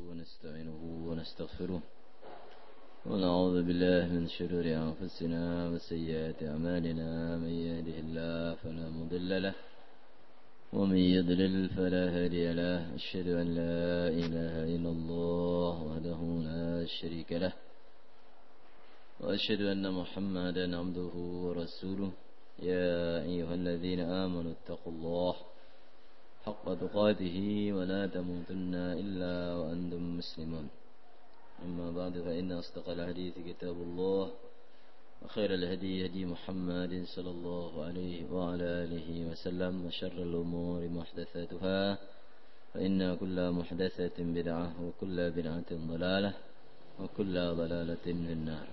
ونستعينه ونستغفره ونعوذ بالله من شرور أنفسنا وسيئات أعمالنا من يهده الله فلا مضل له ومن يضلل فلا هادي له أشهد أن لا إله إلا الله وحده لا شريك له وأشهد أن محمدا عبده ورسوله يا أيها الذين آمنوا اتقوا الله حق تقاته ولا تموتن إلا وأنتم مسلمون أما بعد فإن أصدق الحديث كتاب الله وخير الهدي هدي محمد صلى الله عليه وعلى آله وسلم وشر الأمور محدثاتها فإن كل محدثة بدعة وكل بدعة ضلالة وكل ضلالة في النار.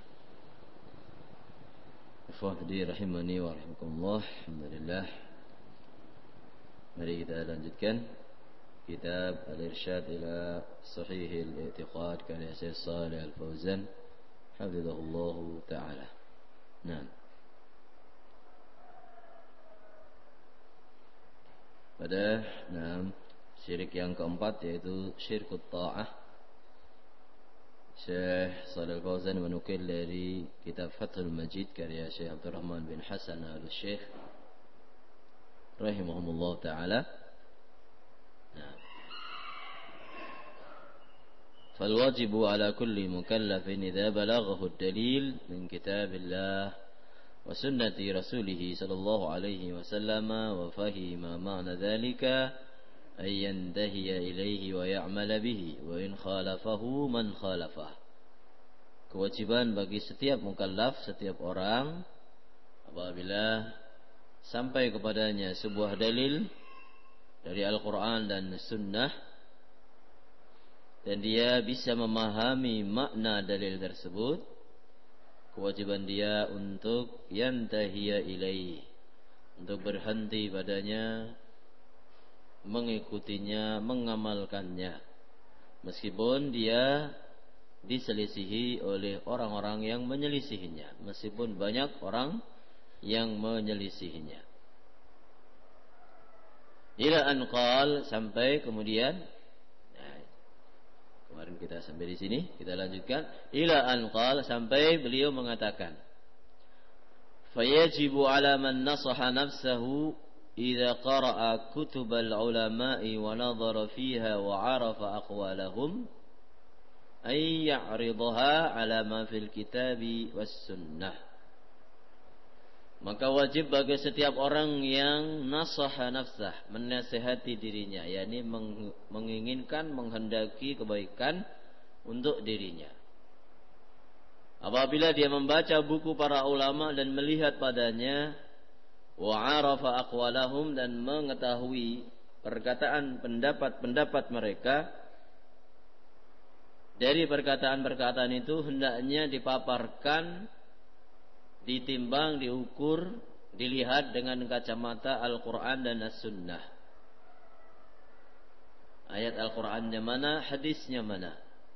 Ikhwati rahimani wa rahimakumullah. Alhamdulillah. Mari kita lanjutkan kitab Al-Irsyad ila Sahih Al-I'tiqad karya Syekh Shalih Al-Fauzan hafizahullah taala. Nah. Pada syirik yang keempat yaitu syirkut ta'ah. Syekh Shalih Al-Fauzan menukil dari kitab Fathul Majid karya Syekh Abdurrahman bin Hasan Al-Syekh rahimahumullah ta'ala. فالواجب على كل مكلف إذا بلغه الدليل من كتاب الله وسنة رسوله صلى الله عليه وسلم وفهم معنى ذلك أن ينتهي إليه ويعمل به وإن خالفه من خالفه. Kewajiban bagi setiap mukallaf, setiap orang apabila sampai kepadanya sebuah dalil dari Al-Quran dan Sunnah dan dia bisa memahami makna dalil tersebut, kewajiban dia untuk yantahiya ilaih, untuk berhenti padanya, mengikutinya, mengamalkannya, meskipun dia diselisihi oleh orang-orang yang menyelisihinya, meskipun banyak orang yang menyelisihinya. Ila an qal, sampai kemudian, kemarin kita sampai di sini, kita lanjutkan. Ila an qal, sampai beliau mengatakan, fayajibu ala man nasaha nafsahu idza qara'a kutubal ulama'i wa nadhara fiha wa 'arafa aqwalahum ay ya'ridaha ala ma fil kitabi was sunnah. Maka wajib bagi setiap orang yang nasaha nafsah, menasihati dirinya, yakni menginginkan, menghendaki kebaikan untuk dirinya. Apabila dia membaca buku para ulama dan melihat padanya, wa arafa aqwalahum, dan mengetahui perkataan pendapat-pendapat mereka, dari perkataan-perkataan itu hendaknya dipaparkan, ditimbang, diukur, dilihat dengan kacamata Al-Quran dan As-Sunnah. Ayat Al-Qurannya mana, hadisnya mana.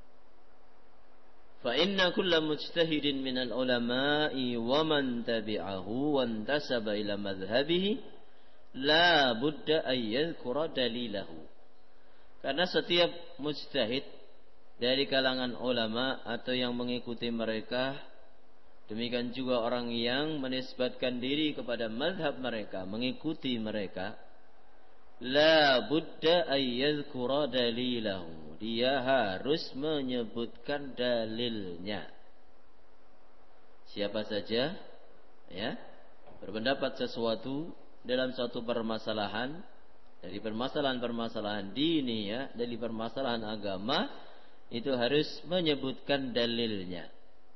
Fa inna kulla mujtahidin minal ulama'i wa man tabi'ahu wa intasaba ila madhhabihi la budda an yadhkura dalilahu. Karena setiap mujtahid dari kalangan ulama atau yang mengikuti mereka, demikian juga orang yang menisbatkan diri kepada mazhab mereka, mengikuti mereka, la budda ayyadhkura dalilahu, dia harus menyebutkan dalilnya. Siapa saja ya berpendapat sesuatu dalam suatu permasalahan, dari permasalahan-permasalahan dini ya, dari permasalahan agama, itu harus menyebutkan dalilnya.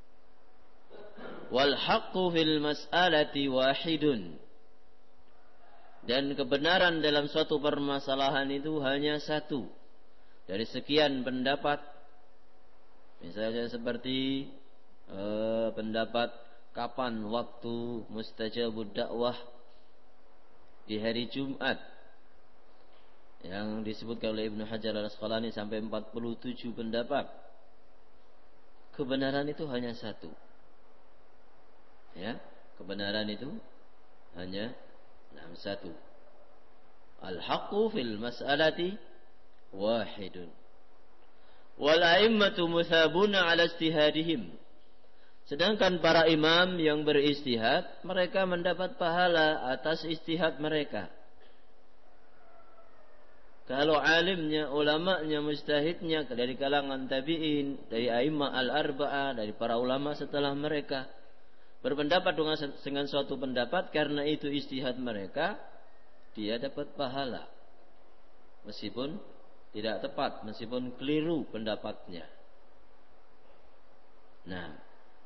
Wal haqqu fil mas'alati wahidun, dan kebenaran dalam suatu permasalahan itu hanya satu dari sekian pendapat. Misalnya seperti pendapat kapan waktu mustajabud dakwah di hari Jumat yang disebutkan oleh Ibnu Hajar Al-Asqalani sampai 47 pendapat. Kebenaran itu hanya satu. Ya, kebenaran itu hanya satu. Al-haqqu fil mas'alati wahidun. Wal a'immatu musabuna 'ala ijtihadihim. Sedangkan para imam yang beristihad, mereka mendapat pahala atas istihad mereka. Kalau alimnya, ulamanya, mujtahidnya dari kalangan tabi'in, dari a'immah al-arba'ah, dari para ulama setelah mereka berpendapat dengan suatu pendapat, karena itu istihad mereka, dia dapat pahala. Meskipun tidak tepat, meskipun keliru pendapatnya. Nah,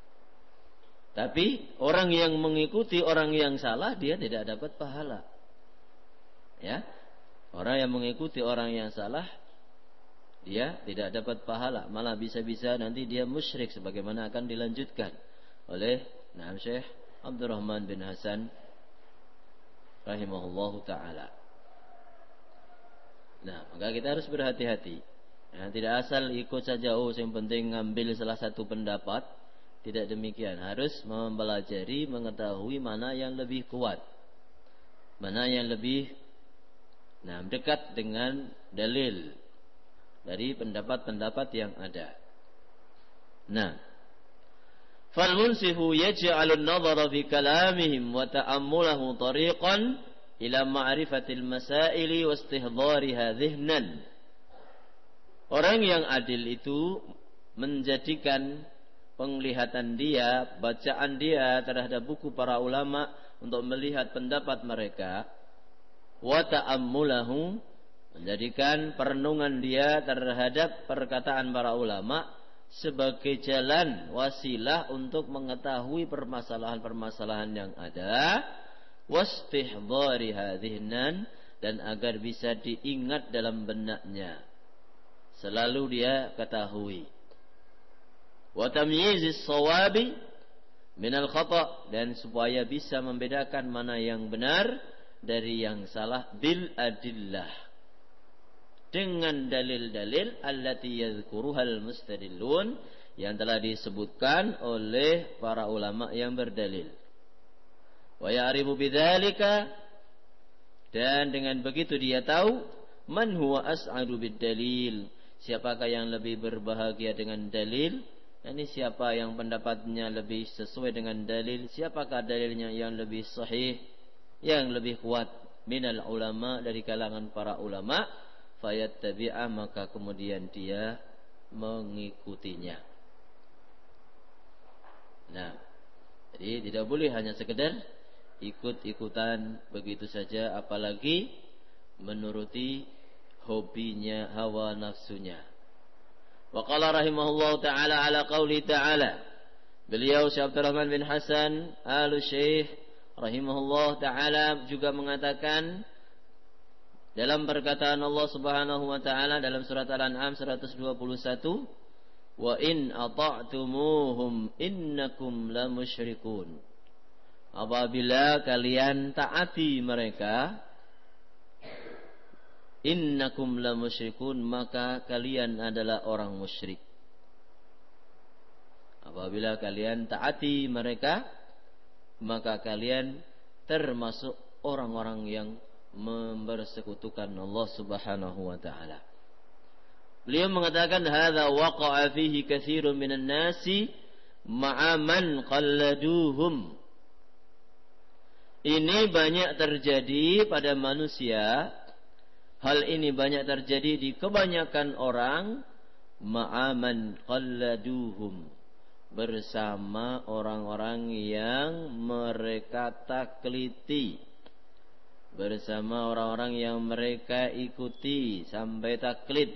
tapi orang yang mengikuti orang yang salah, dia tidak dapat pahala. Ya, orang yang mengikuti orang yang salah, dia tidak dapat pahala, malah bisa-bisa nanti dia musyrik, sebagaimana akan dilanjutkan oleh Syekh Abdurrahman bin Hasan rahimahullahu ta'ala. Nah, maka kita harus berhati-hati. Ya, tidak asal ikut saja, yang penting ngambil salah satu pendapat. Tidak demikian, harus mempelajari, mengetahui mana yang lebih kuat, mana yang lebih dekat dengan dalil dari pendapat-pendapat yang ada. Nah, fal munsifu yaj'alun nadhara fi kalamihim wa ta'ammulahu tariqan ila ma'rifatil masaili wa istihdhariha dhihnan. Orang yang adil itu menjadikan penglihatan dia, bacaan dia terhadap buku para ulama untuk melihat pendapat mereka, wa ta'ammulahu, menjadikan perenungan dia terhadap perkataan para ulama sebagai jalan wasilah untuk mengetahui permasalahan-permasalahan yang ada, wastihdhariha dhihnan, dan agar bisa diingat dalam benaknya, selalu dia ketahui. Wa tamyizis shawabi minal khata', dan supaya bisa membedakan mana yang benar dari yang salah, bil adillah, dengan dalil-dalil allati yadhkuruhal mustadillun, yang telah disebutkan oleh para ulama yang berdalil. Wa ya'rifu bidzalika, dan dengan begitu dia tahu man huwa as'adu bid dalil, siapakah yang lebih berbahagia dengan dalil. Ini siapa yang pendapatnya lebih sesuai dengan dalil, siapakah dalilnya yang lebih sahih, yang lebih kuat, minal ulama, dari kalangan para ulama, fayattabi'a, maka kemudian dia mengikutinya. Nah, jadi tidak boleh hanya sekedar ikut-ikutan begitu saja, apalagi menuruti hobinya, hawa nafsunya. Wa qala rahimahullahu ta'ala ala qauli ta'ala, beliau Syekh Abdurrahman bin Hasan al-Syekh rahimahullah ta'ala juga mengatakan dalam perkataan Allah Subhanahu wa ta'ala dalam surat Al-An'am 121, wa in ata'tumuhum innakum lamusyrikun, apabila kalian taati mereka, innakum la musyrikun, maka kalian adalah orang musyrik. Apabila kalian taati mereka, maka kalian termasuk orang-orang yang mempersekutukan Allah Subhanahu wa ta'ala. Beliau mengatakan hadza waqa'a fihi katsirun minan nasi ma'a man qalladuhum. Ini banyak terjadi pada manusia. Hal ini banyak terjadi di kebanyakan orang, ma'aman qalladuhum, bersama orang-orang yang mereka takliti, bersama orang-orang yang mereka ikuti sampai taklid.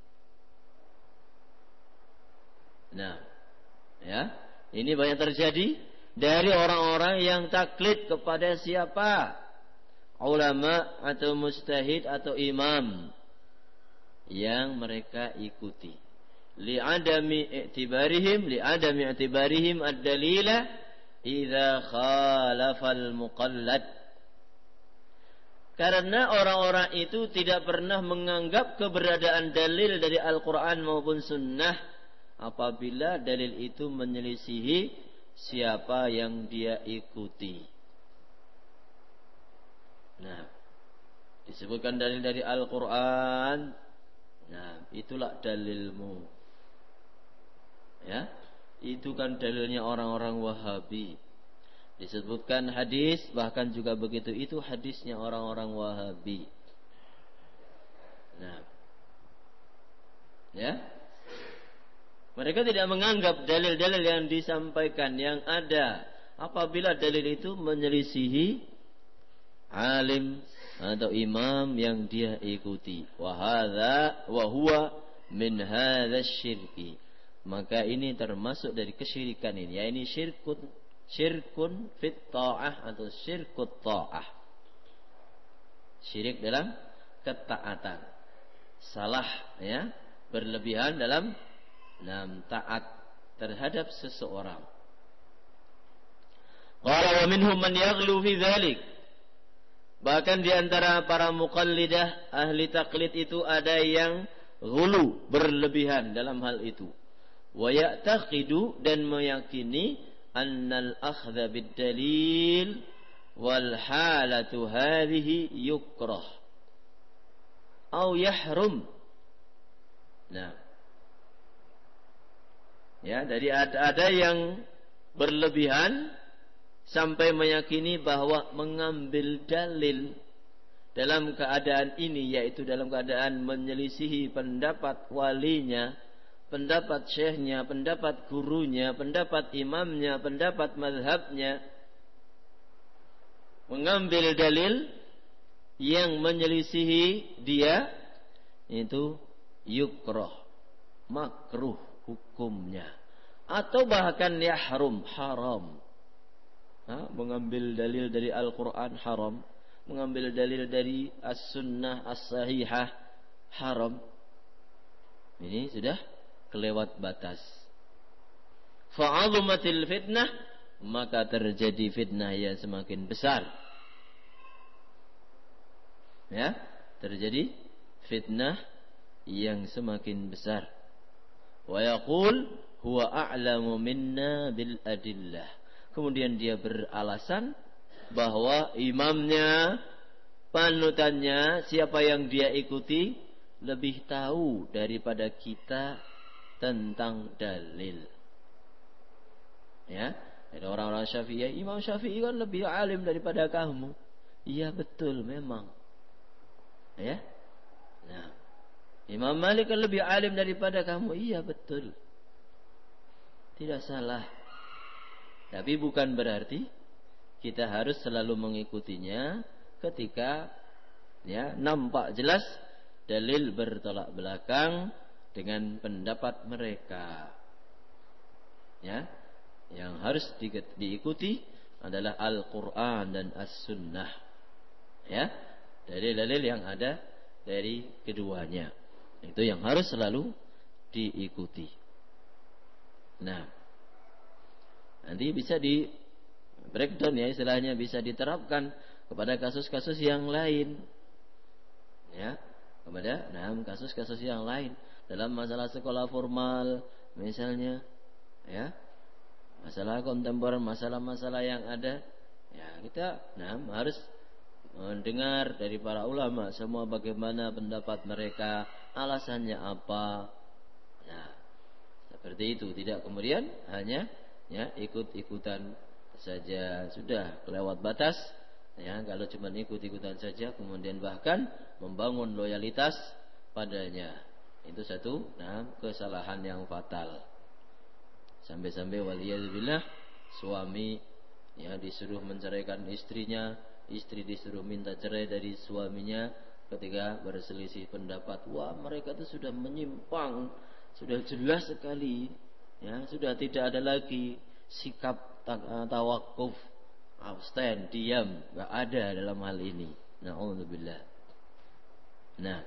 Nah, ya, ini banyak terjadi dari orang-orang yang taklid kepada siapa? Ulama atau mujtahid atau imam yang mereka ikuti. Li'adami i'tibarihim ad-dalila idza khalafal muqallad. Karena orang-orang itu tidak pernah menganggap keberadaan dalil dari Al-Quran maupun Sunnah apabila dalil itu menyelisihi siapa yang dia ikuti. Nah, disebutkan dalil dari Al-Quran, nah itulah dalilmu. Ya, itu kan dalilnya orang-orang Wahabi. Disebutkan hadis, bahkan juga begitu, itu hadisnya orang-orang Wahabi. Nah, ya, mereka tidak menganggap dalil-dalil yang disampaikan yang ada apabila dalil itu menyelisihi alim atau imam yang dia ikuti. Wa huwa min hadza syirki. Maka ini termasuk dari kesyirikan ini. Ya, ini syirkun fit ta'ah atau syirkut ta'ah. Syirik dalam ketaatan. Salah, ya, berlebihan dalam taat terhadap seseorang. Qala wa minhum man yaghlu fi dzalik. Bahkan di antara para muqallidah ahli taklid itu ada yang ghulu, berlebihan dalam hal itu. Wa ya'taqidu, dan meyakini annal akhdha bid dalil wal halatu hadhihi yukrah au yahrum. Nah, ya, dari ada yang berlebihan sampai meyakini bahwa mengambil dalil dalam keadaan ini, yaitu dalam keadaan menyelisihi pendapat walinya, pendapat syekhnya, pendapat gurunya, pendapat imamnya, pendapat mazhabnya, mengambil dalil yang menyelisihi dia, itu yukrah, makruh hukumnya, atau bahkan yahrum, haram. Mengambil dalil dari Al-Quran haram, mengambil dalil dari As-Sunnah As-Sahihah haram. Ini sudah kelewat batas. Fa'azumatil fitnah, maka terjadi fitnah yang semakin besar. Ya, terjadi fitnah yang semakin besar. Wa yaqul huwa a'lamu minna bil adillah. Kemudian dia beralasan bahwa imamnya, panutannya, siapa yang dia ikuti lebih tahu daripada kita tentang dalil. Ya, ada orang-orang Syafi'i, Imam Syafi'i kan lebih alim daripada kamu. Iya, betul memang. Ya. Nah, Imam Malik kan lebih alim daripada kamu. Iya, betul. Tidak salah. Tapi bukan berarti kita harus selalu mengikutinya ketika, ya, nampak jelas dalil bertolak belakang dengan pendapat mereka. Ya, yang harus diikuti adalah Al-Quran dan As-Sunnah. Ya, dalil-dalil yang ada dari keduanya, itu yang harus selalu diikuti. Nah, nanti bisa di breakdown, ya, istilahnya bisa diterapkan kepada kasus-kasus yang lain. Ya, kepada kasus-kasus yang lain dalam masalah sekolah formal misalnya, ya, masalah kontemporer, masalah-masalah yang ada, ya, kita harus mendengar dari para ulama semua bagaimana pendapat mereka, alasannya apa. Nah, seperti itu, tidak kemudian hanya, ya, ikut-ikutan saja, sudah kelewat batas. Ya, kalau cuma ikut-ikutan saja kemudian bahkan membangun loyalitas padanya, itu satu kesalahan yang fatal. Sampai-sampai waliyadzubillah suami, ya, disuruh menceraikan istrinya, istri disuruh minta cerai dari suaminya ketika berselisih pendapat. Wah, mereka itu sudah menyimpang, sudah jelas sekali. Ya, sudah tidak ada lagi sikap tawakuf, abstain, diam, enggak ada dalam hal ini. Na'udzubillah. Nah,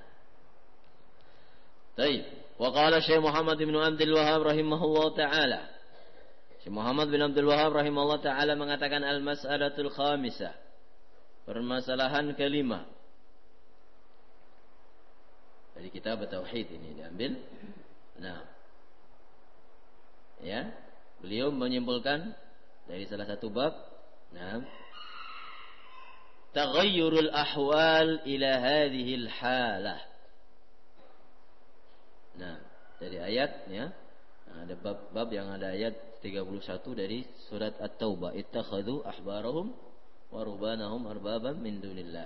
baik. Wa qala Syekh Muhammad bin Abdul Wahhab rahimahullah taala. Syekh Muhammad bin Abdul Wahhab rahimahullah taala mengatakan al-mas'alatul khamisah, permasalahan kelima. Dari kitab tauhid ini diambil. Nah, ya, beliau menyimpulkan dari salah satu bab, taghayyurul ahwal ila hadhihi al-halah. Nah, dari ayat, ya, Nah, ada bab yang ada ayat 31 dari surat At-Taubah, ittakhadhu ahbarahum wa ruhbanahum arbaban min dunillah.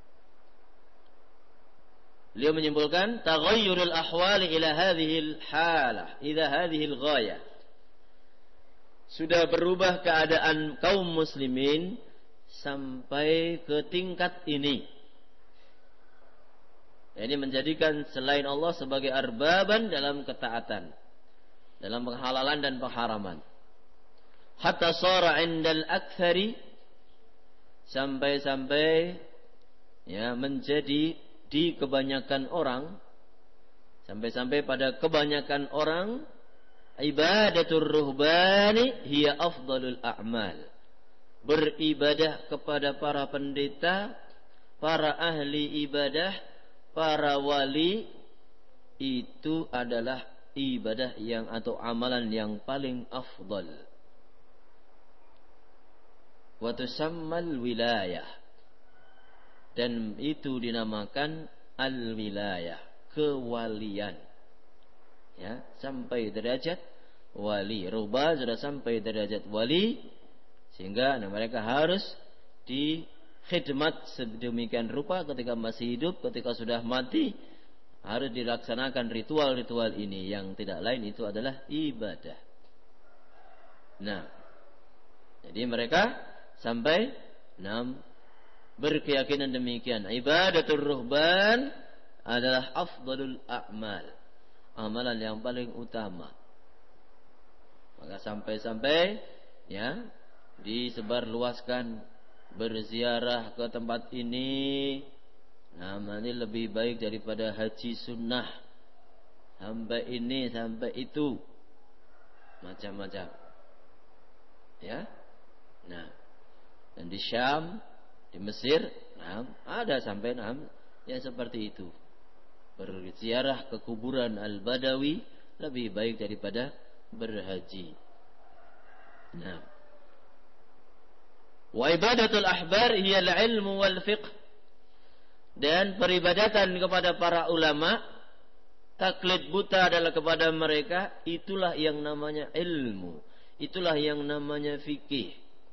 Beliau menyimpulkan taghayyurul ahwali ila hadhil halah, ila hadhil ghayah. Sudah berubah keadaan kaum muslimin sampai ke tingkat ini. Ini menjadikan selain Allah sebagai arbaban dalam ketaatan, dalam penghalalan dan pengharaman. Hatta sara 'indal aktsari, sampai ya menjadi di kebanyakan orang, sampai pada kebanyakan orang, ibadatur ruhbani hiya afdalul a'mal. Beribadah kepada para pendeta, para ahli ibadah, para wali, itu adalah ibadah yang atau amalan yang paling afdal. Wa tusammal wilayah, dan itu dinamakan al-wilayah, kewalian. Ya, sampai derajat wali. Ruhban sudah sampai derajat wali, sehingga mereka harus dikhidmat sedemikian rupa ketika masih hidup, ketika sudah mati harus dilaksanakan ritual-ritual ini, yang tidak lain itu adalah ibadah. Nah, jadi mereka sampai berkeyakinan demikian. Ibadatul ruhban adalah afdalul a'mal, amalan yang paling utama. Maka sampai ya disebarluaskan berziarah ke tempat ini. Nah, ini lebih baik daripada haji sunnah. Sampai ini, sampai itu, macam-macam. Ya. Nah, dan di Syam, di Mesir, ada sampai yang seperti itu. Berziarah ke kuburan Al-Badawi lebih baik daripada berhaji. Nah, wa ibadatul ahbar hiya al-ilmu wal fiqh, dan peribadatan kepada para ulama, taklid buta adalah kepada mereka, itulah yang namanya ilmu, itulah yang namanya fikih.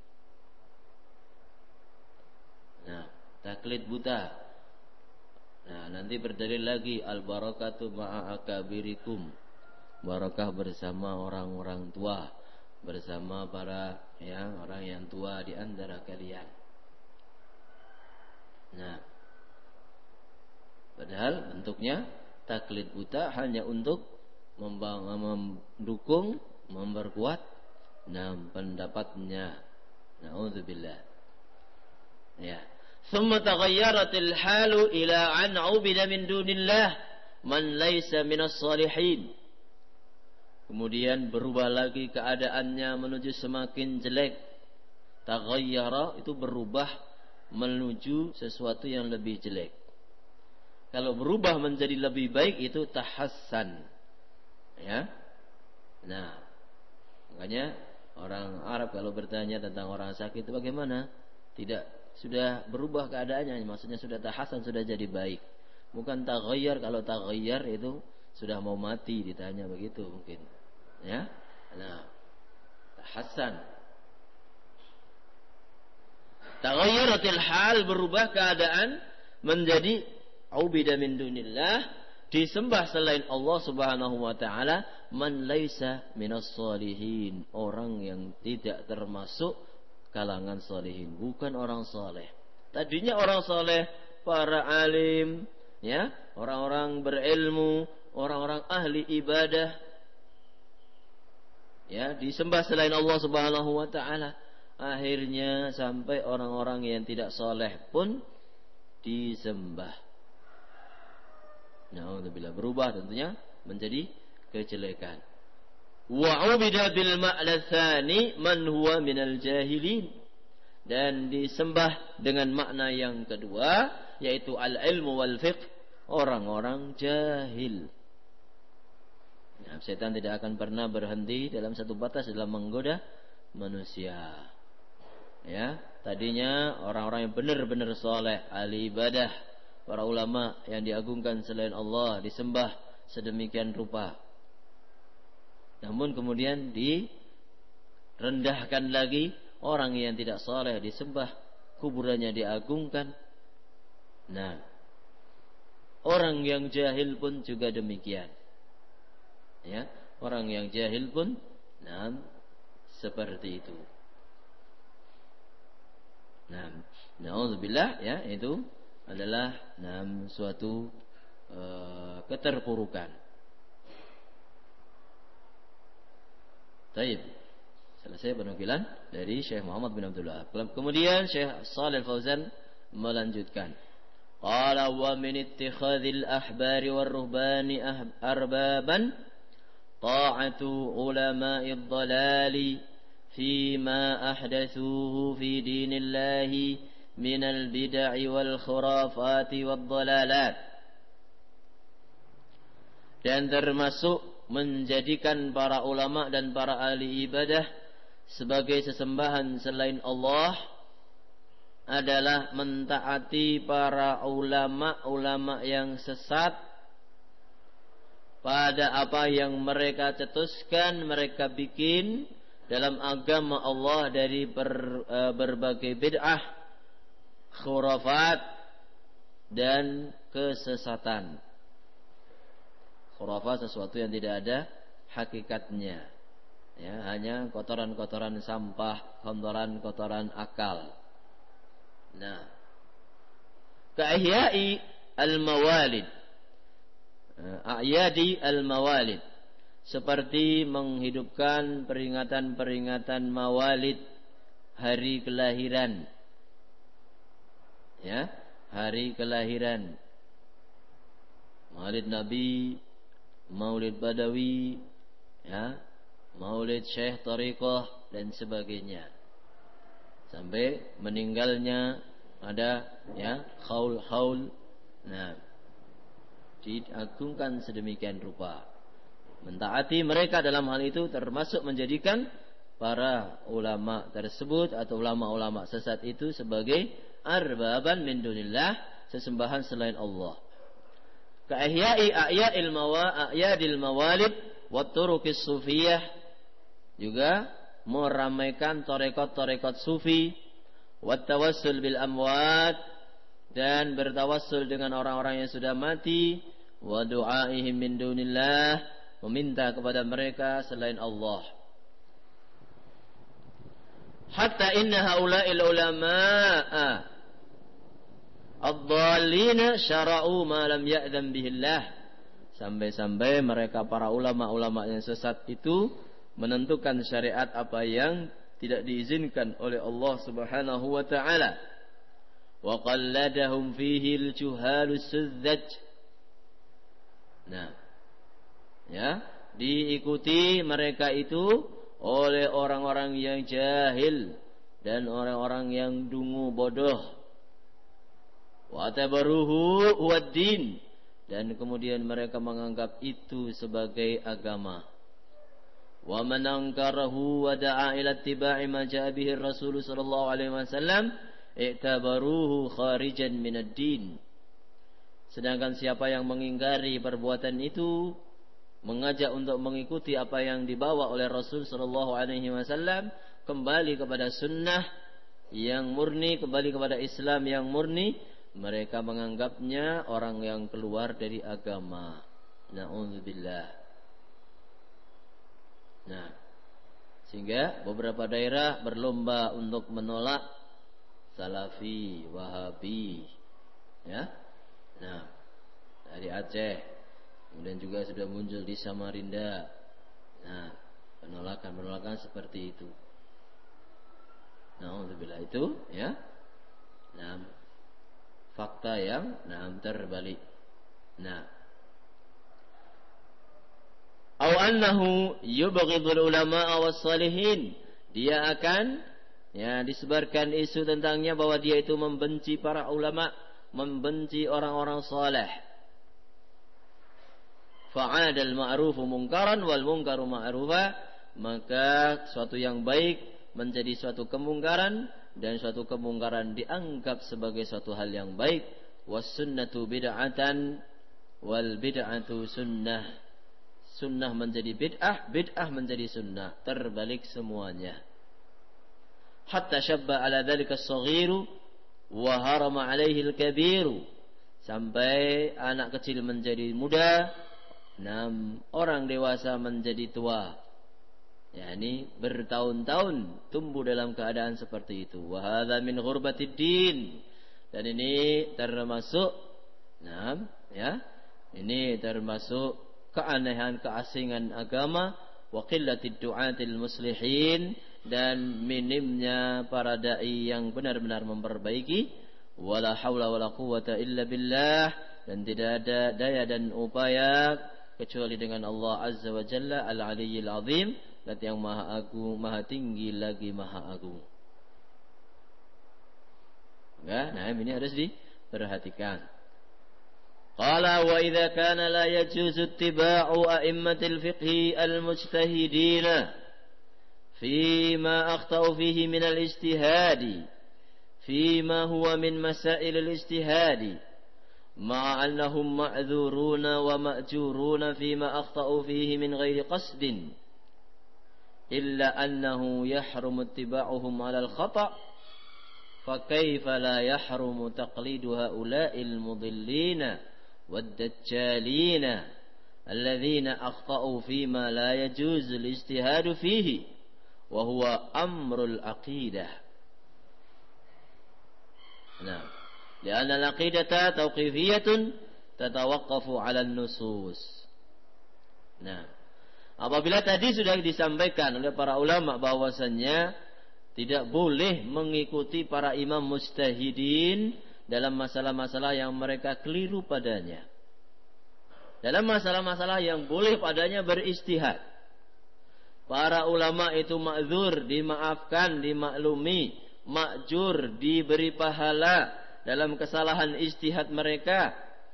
Nah, taklid buta. Nah, nanti berdalil lagi al-barakatu ma'a akabirikum. Barakah bersama orang-orang tua, bersama para orang yang tua di antara kalian. Nah, padahal bentuknya taklid buta hanya untuk mendukung, memperkuat pendapatnya. Na'udzubillah. Ya. Thumma taghayyaratil halu ila an 'ubida min dunillah man laysa minas salihin. Kemudian berubah lagi keadaannya menuju semakin jelek. Taghayyara itu berubah menuju sesuatu yang lebih jelek. Kalau berubah menjadi lebih baik itu tahassan. Ya. Nah, makanya orang Arab kalau bertanya tentang orang sakit itu bagaimana? Tidak, sudah berubah keadaannya, maksudnya sudah tahassan, sudah jadi baik. Bukan taghayyar. Kalau taghayyar itu sudah mau mati, ditanya begitu mungkin. Ya. Nah, tahassan. Taghayyaratil hal, berubah keadaan menjadi ubida min dunillah, disembah selain Allah Subhanahu wa taala, man laisa minas shalihin, orang yang tidak termasuk kalangan salihin, bukan orang saleh. Tadinya orang saleh, para alim, ya, orang-orang berilmu, orang-orang ahli ibadah, ya, disembah selain Allah Subhanahu wa taala. Akhirnya sampai orang-orang yang tidak saleh pun disembah. Na'udzubillah, berubah tentunya menjadi kejelekan. Wa 'ubida bil ma'na tsani man huwa minal jahilin, dan disembah dengan makna yang kedua, yaitu al-ilmu wal fiqh, orang-orang jahil. Nah, setan tidak akan pernah berhenti dalam satu batas dalam menggoda manusia. Ya, tadinya orang-orang yang benar-benar saleh, ahli ibadah, para ulama yang diagungkan selain Allah disembah sedemikian rupa. Nah, namun kemudian direndahkan lagi. Orang yang tidak saleh disembah, kuburannya diagungkan. Nah, orang yang jahil pun juga demikian. Ya, orang yang jahil pun seperti itu. Nah, naudzubillah, ya, itu adalah suatu keterpurukan. Baik. Selesai penukilan dari Syekh Muhammad bin Abdul Wahhab. Kemudian Syekh Shalih Al-Fauzan melanjutkan. Qala wa min ittikhadhil ahbari war ruhbani arbaban ta'atu ulama'id dhalali fima ahdathuhu fi dinillahi minal bid'i wal khurafati wad dhalalat. Dan termasuk menjadikan para ulama dan para ahli ibadah sebagai sesembahan selain Allah adalah mentaati para ulama yang sesat pada apa yang mereka cetuskan, mereka bikin dalam agama Allah dari berbagai bid'ah, khurafat dan kesesatan. Khurafat sesuatu yang tidak ada hakikatnya, ya, hanya kotoran-kotoran sampah, kotoran-kotoran akal. Nah, ka'ihya'i al-mawalid, a'yadi al-mawalid, seperti menghidupkan peringatan-peringatan mawalid, hari kelahiran, ya, hari kelahiran, Maulid Nabi, Maulid Badawi, ya, Maulid Syekh Tariqah dan sebagainya. Sampai meninggalnya ada, ya, khaul. Nah, diagungkan sedemikian rupa. Mentaati mereka dalam hal itu termasuk menjadikan para ulama tersebut atau ulama-ulama sesat itu sebagai arbaban min dunillah, sesembahan selain Allah. Ka'ihya'i a'yadil mawalid wa turuqis sufiyah, juga meramaikan tarekat-tarekat sufi, wa tawassul bil amwat, dan bertawassul dengan orang-orang yang sudah mati, wa du'aihim min dunillah, meminta kepada mereka selain Allah. Hatta inna haula'il ulama'a ad-dhalina syara'u ma lam ya'dzan bihillah, sampai-sampai mereka para ulama-ulama yang sesat itu menentukan syariat apa yang tidak diizinkan oleh Allah Subhanahu wa taala. Wa qalladahum fihi al-juhalus sudzaj. Nah, ya, diikuti mereka itu oleh orang-orang yang jahil dan orang-orang yang dungu bodoh. Wa tabaruhu wad-din, dan kemudian mereka menganggap itu sebagai agama. Wa man ankarahu wa da'a ila ittiba'i ma ja'a bihi Rasul sallallahu alaihi wasallam i'tabaruhu kharijan minad din. Sedangkan siapa yang mengingkari perbuatan itu, mengajak untuk mengikuti apa yang dibawa oleh Rasul sallallahu alaihi wasallam, kembali kepada sunnah yang murni, kembali kepada Islam yang murni, mereka menganggapnya orang yang keluar dari agama. Na'udzubillah. Nah, sehingga beberapa daerah berlomba untuk menolak Salafi, Wahabi, ya. Nah, dari Aceh, kemudian juga sudah muncul di Samarinda. Nah, penolakan seperti itu. Na'udzubillah, itu, ya. Nah, fakta yang terbalik. Nah, au annahu yubghidul ulama was salihin, dia akan, ya, disebarkan isu tentangnya bahwa dia itu membenci para ulama, membenci orang-orang saleh. Fa'adal ma'rufu munkaran wal munkaru ma'rufa, maka suatu yang baik menjadi suatu kemungkaran dan suatu kemungkaran dianggap sebagai suatu hal yang baik. Was sunnatu bid'atan wal bid'atu sunnah, sunnah menjadi bid'ah, bid'ah menjadi sunnah, terbalik semuanya. Hatta syabba ala dzalika as-saghiru wa harama 'alaihi al-kabiru, sampai anak kecil menjadi muda, orang dewasa menjadi tua. Yani bertahun-tahun tumbuh dalam keadaan seperti itu. Wa hadza min ghurbatid din, dan ini termasuk ini termasuk keanehan, keasingan agama. Wa qillatid du'atil muslihin, dan minimnya para dai yang benar-benar memperbaiki. Wala haula wala quwwata illa billah, dan tidak ada daya dan upaya kecuali dengan Allah Azza wa Jalla Al-Aliyyil Azim, zat yang maha agung, maha tinggi lagi maha agung. Nah, ini harus diperhatikan. Qala wa idza kana la yajuzu ittiba'u a'immatil fiqhi al-mujtahidin fima akhtau fihi min al-ijtihadi fima huwa min masail al-ijtihadi ma'a annahum ma'dzuruna wa ma'juruna fima akhtau fihi min ghairi qasdin illa annahu yahrumu ittiba'uhum 'ala al-khata' fa kayfa la yahrumu taqlidu ha'ula'il mudillina والدجالين الذين أخطأوا فيما لا يجوز الاجتهاد فيه وهو أمر العقيدة. نعم، لأن العقيدة توقيفية تتوقف على النصوص. Nah, apabila tadi sudah disampaikan oleh para ulama bahwasannya tidak boleh mengikuti para imam mujtahidin dalam masalah-masalah yang mereka keliru padanya, dalam masalah-masalah yang boleh padanya beristihad. Para ulama itu ma'dzur, dimaafkan, dimaklumi, ma'jur, diberi pahala dalam kesalahan istihad mereka.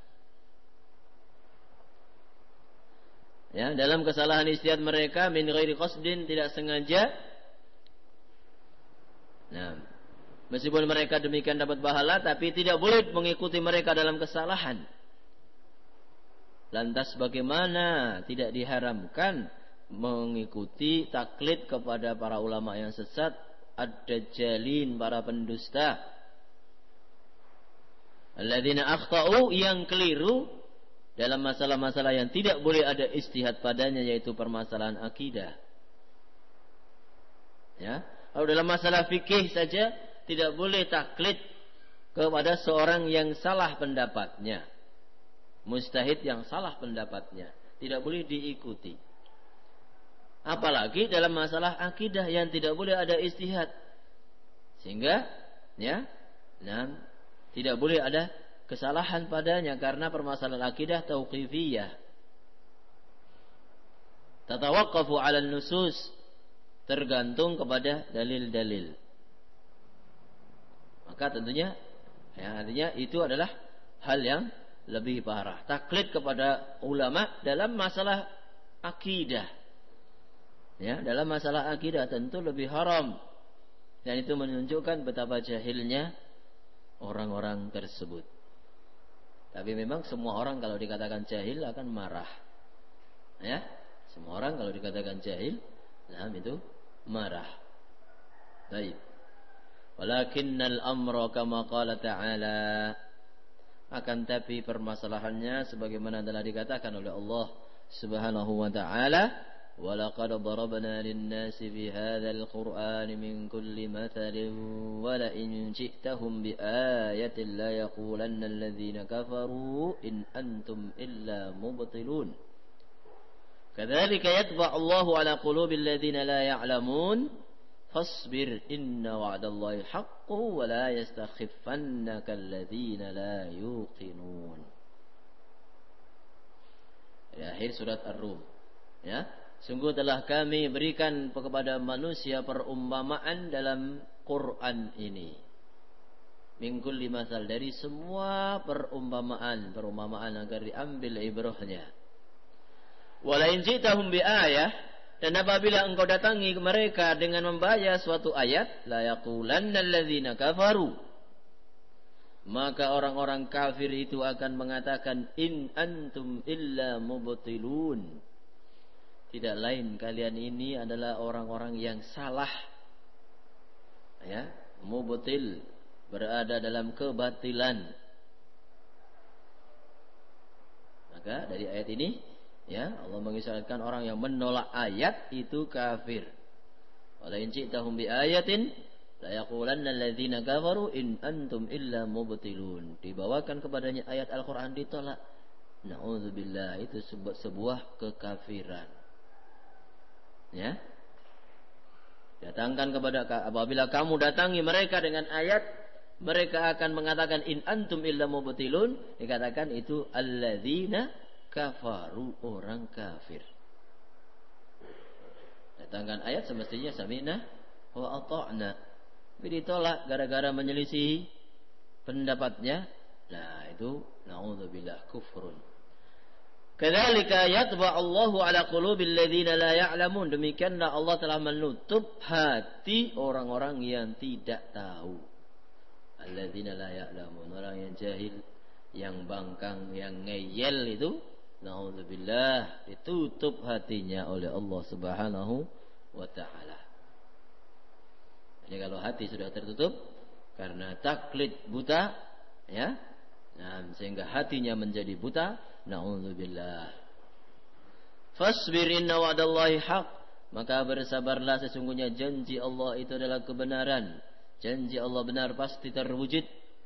Ya, dalam kesalahan istihad mereka min ghairi qasdin, tidak sengaja. Nah, meskipun mereka demikian dapat pahala, tapi tidak boleh mengikuti mereka dalam kesalahan. Lantas bagaimana tidak diharamkan mengikuti taklid kepada para ulama yang sesat, ad-dajjalin, para pendusta, alladzina akhtau, yang keliru dalam masalah-masalah yang tidak boleh ada istihad padanya, yaitu permasalahan akidah. Ya, kalau dalam masalah fikih saja tidak boleh taklid kepada seorang yang salah pendapatnya, mujtahid yang salah pendapatnya, tidak boleh diikuti. Apalagi dalam masalah akidah yang tidak boleh ada istihad, sehingga tidak boleh ada kesalahan padanya, karena permasalahan akidah tauqifiyah, tatawaqqafu 'ala nusus, tergantung kepada dalil-dalil. Maka tentunya artinya itu adalah hal yang lebih parah, taklid kepada ulama dalam masalah akidah. Ya, dalam masalah akidah tentu lebih haram, dan itu menunjukkan betapa jahilnya orang-orang tersebut. Tapi memang semua orang kalau dikatakan jahil akan marah. Ya, semua orang kalau dikatakan jahil, itu marah. Baik. Walakinnal amra kama qala ta'ala, akan tapi permasalahannya sebagaimana telah dikatakan oleh Allah Subhanahu wa ta'ala, walaqad darabna lin-nasi fi hadzal qur'ani min kulli mathalin wa la in ji'tahum bi ayatin la yaqulanna alladhina kafaru in antum illa mubtilun kadzalika yatba'u Allahu 'ala qulubil ladzina la ya'lamun fasbir inna wa'dallahi haqqun wa la yastakhiffannaka alladhina la yuqinun. Di akhir surat Ar-Rum, ya, sungguh telah kami berikan kepada manusia perumpamaan dalam Quran ini, min kulli masal, dari semua perumpamaan agar diambil ibrahnya. Wala in ji'tahum bi ayah, dan apabila engkau datangi mereka dengan membaca suatu ayat, la yaqulanna alladzina kafaru, maka orang-orang kafir itu akan mengatakan in antum illa mubtilun, tidak lain kalian ini adalah orang-orang yang salah, ya, mubtil, berada dalam kebatilan. Maka dari ayat ini, ya, Allah mengisyaratkan orang yang menolak ayat itu kafir. Wala in ji'tahum bi ayatin la yaqulanna alladziina kafaru in antum illa mubtilun. Dibawakan kepadanya ayat Al-Qur'an ditolak. Nauzubillah, itu sebuah kekafiran. Ya. Datangkan apabila kamu datangi mereka dengan ayat, mereka akan mengatakan in antum illa mubtilun, dikatakan itu alladziina kafaru, orang kafir. Datangkan ayat semestinya sami'na wa ata'na. Tapi ditolak gara-gara menyelisihi pendapatnya. Nah, itu naudzubillah kufrun. Kadzalika yatba'allahu ala qulubil ladzina la ya'lamun. Demikianlah Allah telah menutup hati orang-orang yang tidak tahu. Alladzina la ya'lamun, orang yang jahil, yang bangkang, yang ngeyel itu, naudzubillah, ditutup hatinya oleh Allah Subhanahu wa taala. Jadi kalau hati sudah tertutup karena taklid buta, ya, nah, sehingga hatinya menjadi buta, naudzubillah. Fasbir inna wa'dallahi haq, maka bersabarlah, sesungguhnya janji Allah itu adalah kebenaran. Janji Allah benar, pasti terwujud.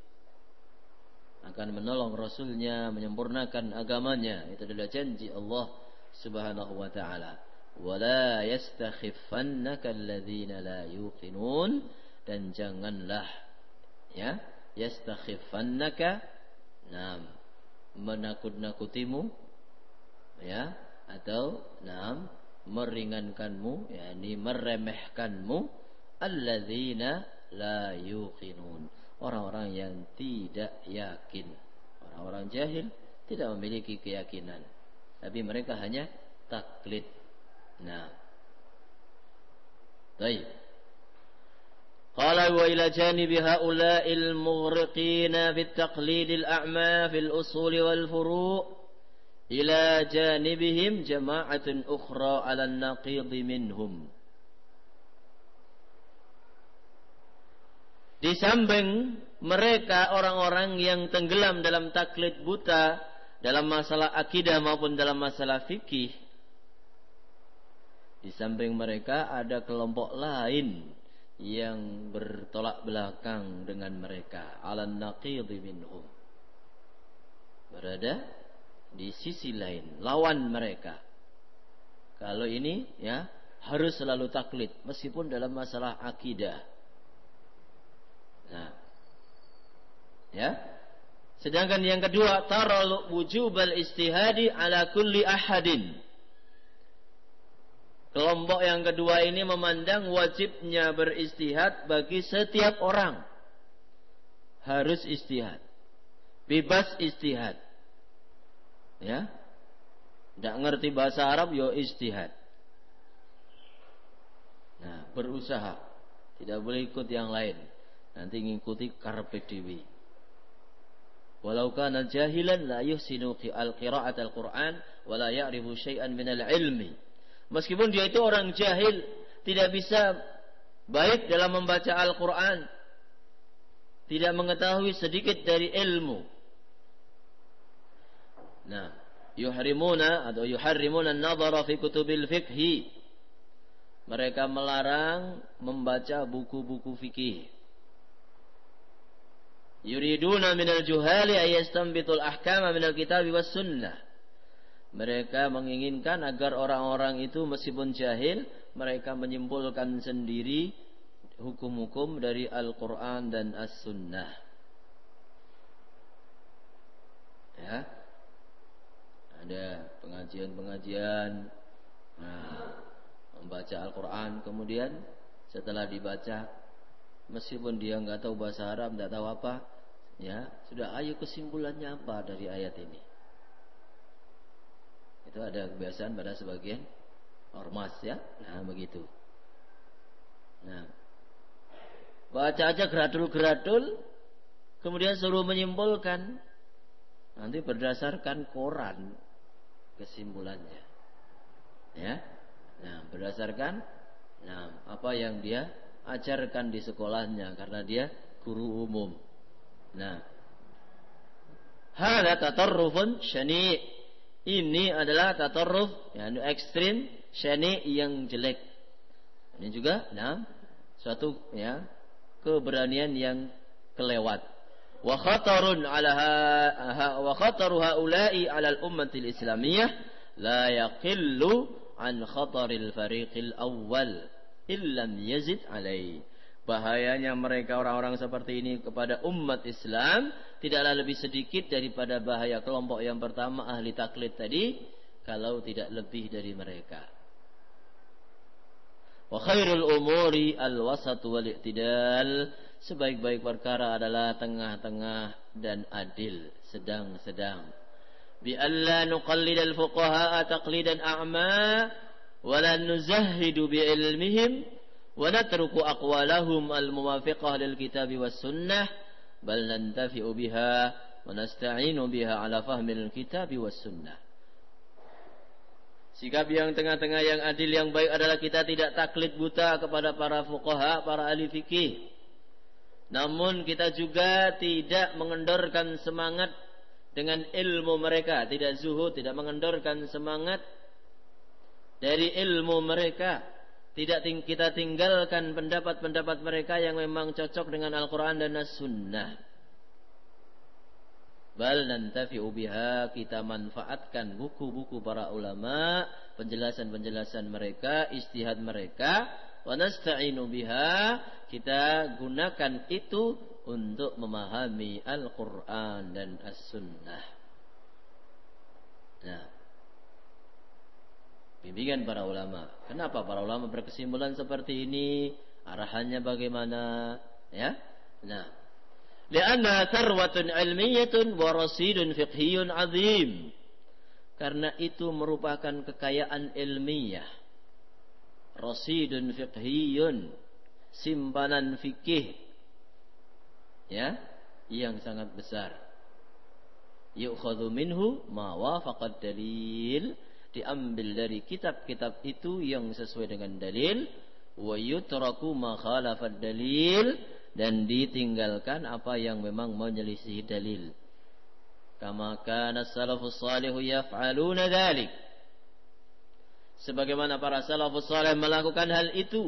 Akan menolong Rasulnya, menyempurnakan agamanya. Itu adalah janji Allah Subhanahu wa ta'ala. Wala yastakhiffannaka alladzina la yuqinun, dan janganlah, ya, yastakhiffannaka, nam, menakut-nakutimu, ya, atau nam, meringankanmu, yakni meremehkanmu, alladzina la yuqinun, orang-orang yang tidak yakin, orang-orang jahil, tidak memiliki keyakinan, tapi mereka hanya taklid. Nah, baik. Qala wa ila janibi haula'il mughriqina bit taqlidil a'ma fil usul wal furu' ila janibihim jama'atun ukhra 'ala an-naqid minhum. Di samping mereka orang-orang yang tenggelam dalam taklid buta dalam masalah akidah maupun dalam masalah fikih, di samping mereka ada kelompok lain yang bertolak belakang dengan mereka, alan naqid minhum, berada di sisi lain, lawan mereka. Kalau ini, ya, harus selalu taklid meskipun dalam masalah akidah. Nah, ya. Sedangkan yang kedua, taral wujubal istihadi ala kulli ahadin. Kelompok yang kedua ini memandang wajibnya beristihad bagi setiap orang. Harus istihad, bebas istihad. Ya, tidak ngerti bahasa Arab, yo istihad. Nah, berusaha, tidak boleh ikut yang lain. Nanti ngikuti karpe dewi. Walau kana jahilan la yuhsinu al-qira'at al-Qur'an wa la ya'rifu syai'an min al-ilmi. Meskipun dia itu orang jahil, tidak bisa baik dalam membaca Al-Qur'an, tidak mengetahui sedikit dari ilmu. Nah, yuharrimuna an-nadhara fi kutubil fiqhi. Mereka melarang membaca buku-buku fikih. Yuriduna minal juhali ayastanbitul ahkama minal kitabi was sunnah. Mereka menginginkan agar orang-orang itu meskipun jahil, mereka menyimpulkan sendiri hukum-hukum dari Al-Quran dan As-Sunnah. Ya, ada pengajian-pengajian, nah, membaca Al-Quran, kemudian setelah dibaca, meskipun dia nggak tahu bahasa Arab, nggak tahu apa, ya sudah, ayo kesimpulannya apa dari ayat ini. Itu ada kebiasaan pada sebagian ormas, ya. Nah, begitu. Nah, baca aja geradul-geradul, kemudian suruh menyimpulkan. Nanti berdasarkan Quran kesimpulannya. Ya. Nah, berdasarkan apa yang dia ajarkan di sekolahnya karena dia guru umum. Nah, hadza tatarrufun syani'. Ini adalah tatarruf yang ekstrim, syani' yang jelek. Ini juga suatu keberanian yang kelewat. Wa khatarun wa khataru haula'i 'ala al-ummati al-islamiyah la yaqillu an khataril fariqil awwal illam yazid 'alai. Bahayanya mereka orang-orang seperti ini kepada umat Islam tidaklah lebih sedikit daripada bahaya kelompok yang pertama ahli taklid tadi, kalau tidak lebih dari mereka. Wa khairul umuri al-wasat wal i'tidal. Sebaik-baik perkara adalah tengah-tengah dan adil, sedang-sedang. Bi alla nuqallid al-fuqaha taqlidan a'ma wa la nuzahhidu bi ilmihim wa natruku aqwalahum al-muwafiqah lil kitabi was sunnah bal nantafi'u biha wa nasta'inu biha ala fahmil kitabi was sunnah. Sikap yang tengah-tengah yang adil yang baik adalah kita tidak taklid buta kepada para fuqaha, para ahli fikih. Namun kita juga tidak mengendorkan semangat dengan ilmu mereka, tidak zuhud, tidak mengendorkan semangat dari ilmu mereka. Tidak kita tinggalkan pendapat-pendapat mereka yang memang cocok dengan Al-Quran dan As-Sunnah. Bal nantafi'u biha, kita manfaatkan buku-buku para ulama, penjelasan-penjelasan mereka, ijtihad mereka. Wa nasta'inu biha, kita gunakan itu untuk memahami Al-Quran dan As-Sunnah. Nah, bimbingan para ulama. Kenapa para ulama berkesimpulan seperti ini? Arahannya bagaimana? Ya. Nah, li'anna tharwatun ilmiyatun wa rasidun fiqhiyun azim. Karena itu merupakan kekayaan ilmiah. Rasidun fiqhiyun, simpanan fikih. Ya, yang sangat besar. Yu'khadhu minhu ma wafaqad dalil. Diambil dari kitab-kitab itu yang sesuai dengan dalil, wa yutraku ma khalafad dalil, dan ditinggalkan apa yang memang menyelisih dalil. Kama kana salafus salihu yaf'aluna dzalik. Sebagaimana para salafus salih melakukan hal itu.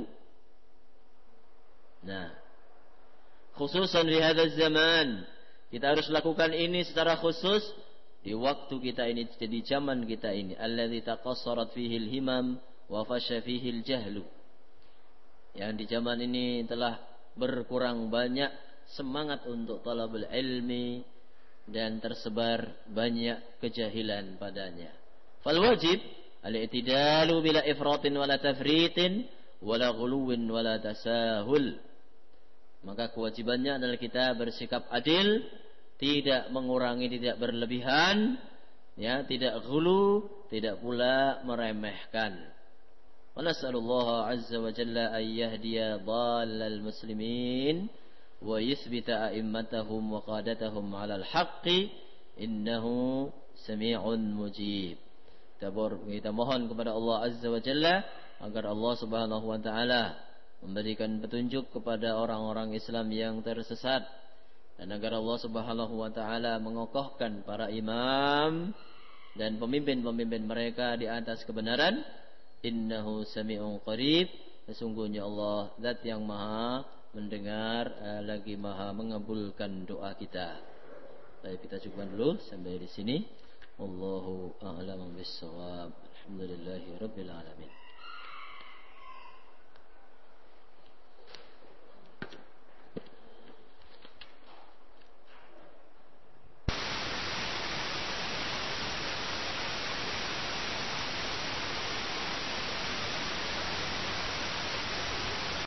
Nah, khususan di hadzal zaman, kita harus lakukan ini secara khusus di waktu kita ini, di zaman kita ini, alladzi taqassarat fihi al-himam wa fasha fihi al-jahlu. Yang di zaman ini telah berkurang banyak semangat untuk talabul ilmi dan tersebar banyak kejahilan padanya. Fal wajib al-i'tidalu bila ifratin wala tafritin wala ghuluwin wala tasahul. Maka kewajibannya adalah kita bersikap adil, tidak mengurangi, tidak berlebihan, ya, tidak ghulu, tidak pula meremehkan. Wa nas'alullah azza wa jalla an yahdiya dhallal muslimin wa yuthbita a'immatahum wa qadatahum 'alal haqqi innahu sami'un mujib. Kita mohon kepada Allah azza wa jalla agar Allah subhanahu wa ta'ala memberikan petunjuk kepada orang-orang Islam yang tersesat, dan agar Allah subhanahu wa ta'ala mengokohkan para imam dan pemimpin-pemimpin mereka di atas kebenaran. Innahu sami'un qarib. Sesungguhnya Allah zat yang maha mendengar lagi maha mengabulkan doa kita. Baik, kita cukupkan dulu sampai di sini. Wallahu a'lam bissawab. Alhamdulillahirabbil alamin.